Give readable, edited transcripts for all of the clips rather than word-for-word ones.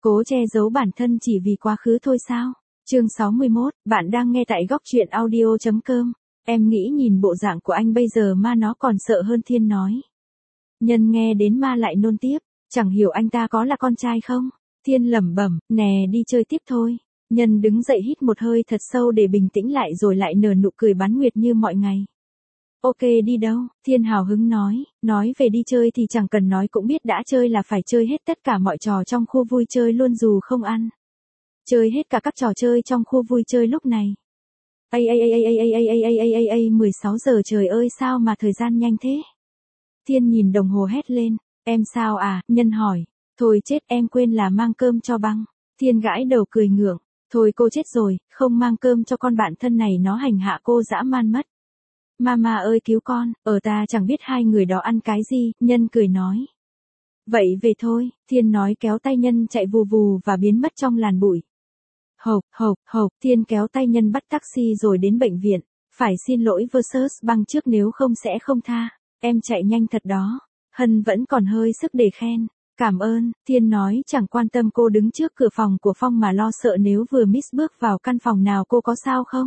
Cố che giấu bản thân chỉ vì quá khứ thôi sao? Chương 61, bạn đang nghe tại góc truyện audio.com. Em nghĩ nhìn bộ dạng của anh bây giờ ma nó còn sợ hơn Thiên nói. Nhân nghe đến ma lại nôn tiếp, chẳng hiểu anh ta có là con trai không? Thiên lẩm bẩm, nè đi chơi tiếp thôi. Nhân đứng dậy hít một hơi thật sâu để bình tĩnh lại rồi lại nở nụ cười bán nguyệt như mọi ngày. Ok đi đâu? Thiên hào hứng nói về đi chơi thì chẳng cần nói cũng biết đã chơi là phải chơi hết tất cả mọi trò trong khu vui chơi luôn dù không ăn. Chơi hết cả các trò chơi trong khu vui chơi lúc này. 16 giờ trời ơi sao mà thời gian nhanh thế? Thiên nhìn đồng hồ hét lên, em sao à? Nhân hỏi, thôi chết em quên là mang cơm cho Băng. Thiên gãi đầu cười ngượng, thôi cô chết rồi, không mang cơm cho con bạn thân này nó hành hạ cô dã man mất. Mama ơi cứu con, ta chẳng biết hai người đó ăn cái gì, Nhân cười nói. Vậy về thôi, Thiên nói kéo tay Nhân chạy vù vù và biến mất trong làn bụi. Hộp, Thiên kéo tay Nhân bắt taxi rồi đến bệnh viện, phải xin lỗi versus Băng trước nếu không sẽ không tha, em chạy nhanh thật đó, Hân vẫn còn hơi sức để khen. Cảm ơn, Thiên nói chẳng quan tâm cô đứng trước cửa phòng của Phong mà lo sợ nếu vừa miss bước vào căn phòng nào cô có sao không.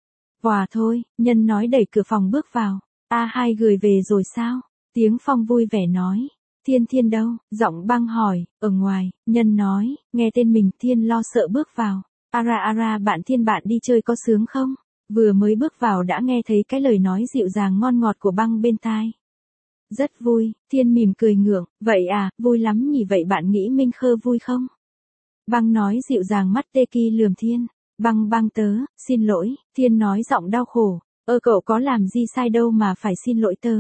Vòa thôi, Nhân nói đẩy cửa phòng bước vào. Hai người về rồi sao? Tiếng Phong vui vẻ nói. Thiên đâu? Giọng Băng hỏi, ở ngoài, Nhân nói, nghe tên mình Thiên lo sợ bước vào. Ara bạn Thiên bạn đi chơi có sướng không? Vừa mới bước vào đã nghe thấy cái lời nói dịu dàng ngon ngọt của Băng bên tai. Rất vui, Thiên mỉm cười ngượng, vậy à, vui lắm nhỉ vậy bạn nghĩ Minh Khơ vui không? Băng nói dịu dàng mắt tê ki lườm Thiên. Băng tớ, xin lỗi, Thiên nói giọng đau khổ, cậu có làm gì sai đâu mà phải xin lỗi tớ.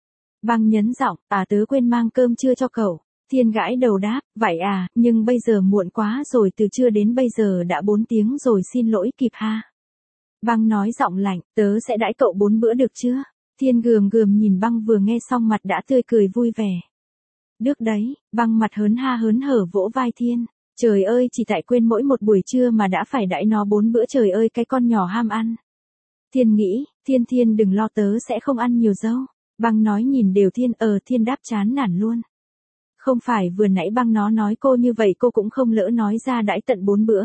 Băng nhấn giọng, tớ quên mang cơm trưa cho cậu. Thiên gãi đầu đáp, vậy à, nhưng bây giờ muộn quá rồi từ trưa đến bây giờ đã 4 tiếng rồi xin lỗi kịp ha. Băng nói giọng lạnh, tớ sẽ đãi cậu 4 bữa được chưa? Thiên gườm nhìn Băng vừa nghe xong mặt đã tươi cười vui vẻ. Được đấy, Băng mặt hớn hở vỗ vai Thiên. Trời ơi chỉ tại quên mỗi một buổi trưa mà đã phải đãi nó 4 bữa trời ơi cái con nhỏ ham ăn. Thiên nghĩ, Thiên đừng lo tớ sẽ không ăn nhiều dâu. Băng nói nhìn đều Thiên Thiên đáp chán nản luôn. Không phải vừa nãy Băng nó nói cô như vậy cô cũng không lỡ nói ra đãi tận 4 bữa.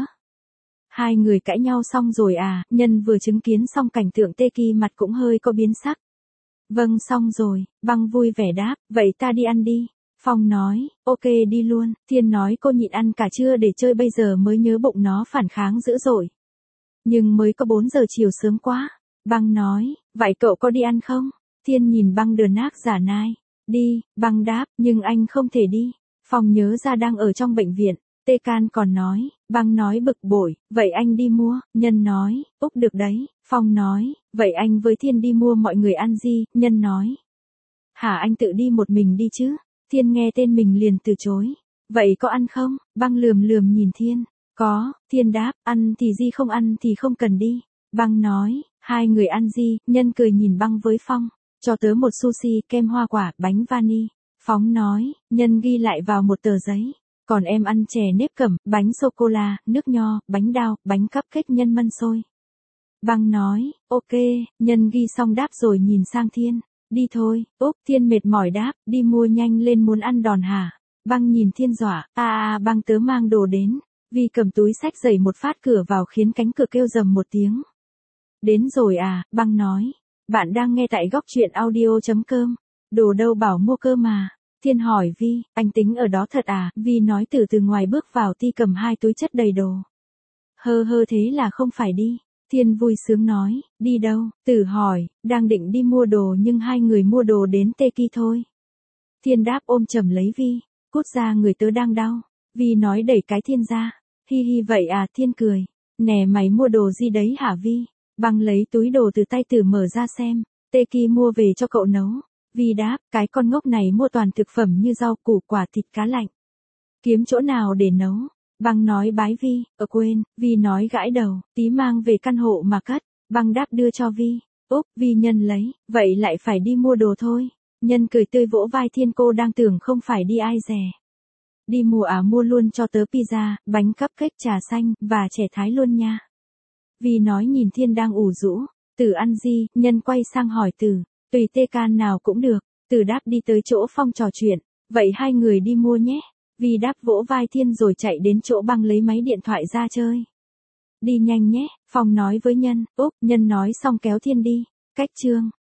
Hai người cãi nhau xong rồi à, Nhân vừa chứng kiến xong cảnh tượng tê ki mặt cũng hơi có biến sắc. Vâng xong rồi, Băng vui vẻ đáp, vậy ta đi ăn đi. Phong nói, ok đi luôn, Thiên nói cô nhịn ăn cả trưa để chơi bây giờ mới nhớ bụng nó phản kháng dữ dội. Nhưng mới có 4 giờ chiều sớm quá. Băng nói, vậy cậu có đi ăn không? Thiên nhìn Băng đờ nác giả nai. Đi, Băng đáp, nhưng anh không thể đi. Phong nhớ ra đang ở trong bệnh viện. Tê Can còn nói, Băng nói bực bội, vậy anh đi mua, Nhân nói, được đấy, Phong nói, vậy anh với Thiên đi mua mọi người ăn gì, Nhân nói. Hả anh tự đi một mình đi chứ? Thiên nghe tên mình liền từ chối. Vậy có ăn không? Băng lườm nhìn Thiên. Có, Thiên đáp, ăn thì gì không ăn thì không cần đi. Băng nói, hai người ăn gì? Nhân cười nhìn Băng với Phong. Cho tớ một sushi, kem hoa quả, bánh vani. Phong nói, Nhân ghi lại vào một tờ giấy. Còn em ăn chè nếp cẩm, bánh sô-cô-la, nước nho, bánh đao, bánh cupcake nhân mân xôi. Băng nói, ok, Nhân ghi xong đáp rồi nhìn sang Thiên. Đi thôi, Thiên mệt mỏi đáp, đi mua nhanh lên muốn ăn đòn hả? Băng nhìn Thiên dọa, Băng tớ mang đồ đến. Vi cầm túi xách giày một phát cửa vào khiến cánh cửa kêu rầm một tiếng. Đến rồi à, Băng nói. Bạn đang nghe tại góc truyện audio.com. Đồ đâu bảo mua cơ mà. Thiên hỏi Vi, anh tính ở đó thật à? Vi nói từ ngoài bước vào ti cầm 2 túi chất đầy đồ. Hơ thế là không phải đi. Thiên vui sướng nói, đi đâu? Tử hỏi, đang định đi mua đồ nhưng hai người mua đồ đến tê ki thôi. Thiên đáp ôm chầm lấy Vi, cút ra người tớ đang đau. Vi nói đẩy cái Thiên ra, hi vậy à? Thiên cười, nè mày mua đồ gì đấy hả Vi? Băng lấy túi đồ từ tay Tử mở ra xem, tê ki mua về cho cậu nấu. Vi đáp, cái con ngốc này mua toàn thực phẩm như rau củ quả thịt cá lạnh. Kiếm chỗ nào để nấu? Băng nói bái Vi, quên, Vi nói gãi đầu, tí mang về căn hộ mà cất. Băng đáp đưa cho Vi, Vi Nhân lấy, vậy lại phải đi mua đồ thôi. Nhân cười tươi vỗ vai Thiên cô đang tưởng không phải đi ai dè. Đi mua mua luôn cho tớ pizza, bánh cupcake trà xanh, và chè thái luôn nha. Vi nói nhìn Thiên đang ủ rũ, Tử ăn gì, Nhân quay sang hỏi Tử, tùy Tê Can nào cũng được. Tử đáp đi tới chỗ Phong trò chuyện, vậy hai người đi mua nhé. Vi đáp vỗ vai Thiên rồi chạy đến chỗ băng lấy máy điện thoại ra chơi. Đi nhanh nhé, Phong nói với Nhân. Úp, Nhân nói xong kéo Thiên đi. Cách chương